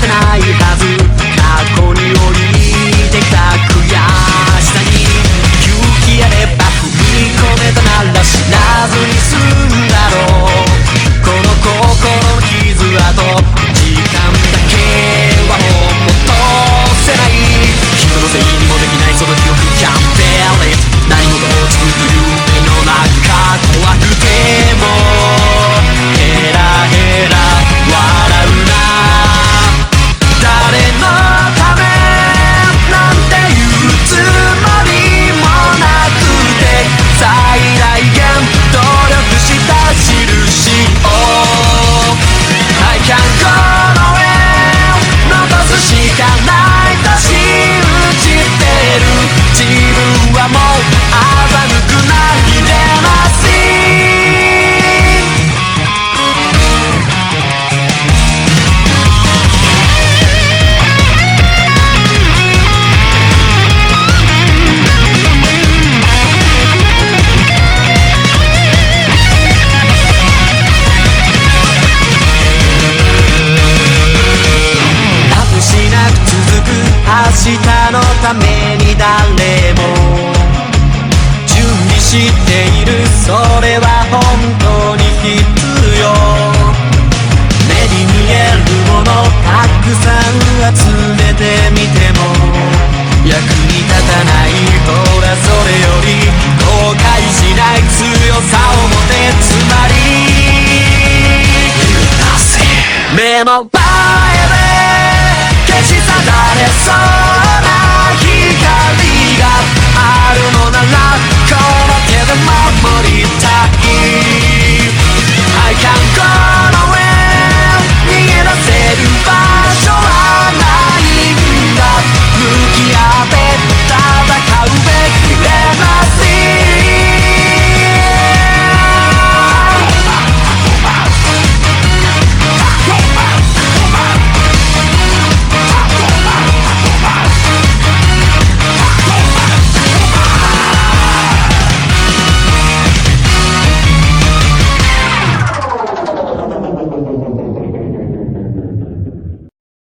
せないはず。過去に降りてきた悔しさに勇気あれば踏み込めたなら知らずに済んだろう。この心の傷跡、時間だけはもう戻せない。人のせいにもできないその記憶 Can't bear it。 何もが落ち着く夢の中怖くてもヘラヘラ笑うな。誰のためなんて言うつもりもなくて最大限努力した印を I can't go nowhere 残すしかないと信じてる。自分はもう欺くないでます明日のために誰も準備している。それは本当に必要。目に見えるものたくさん集めてみても役に立たない。ほらそれより後悔しない強さを持て。つまり目の前で消し去られそうな光があ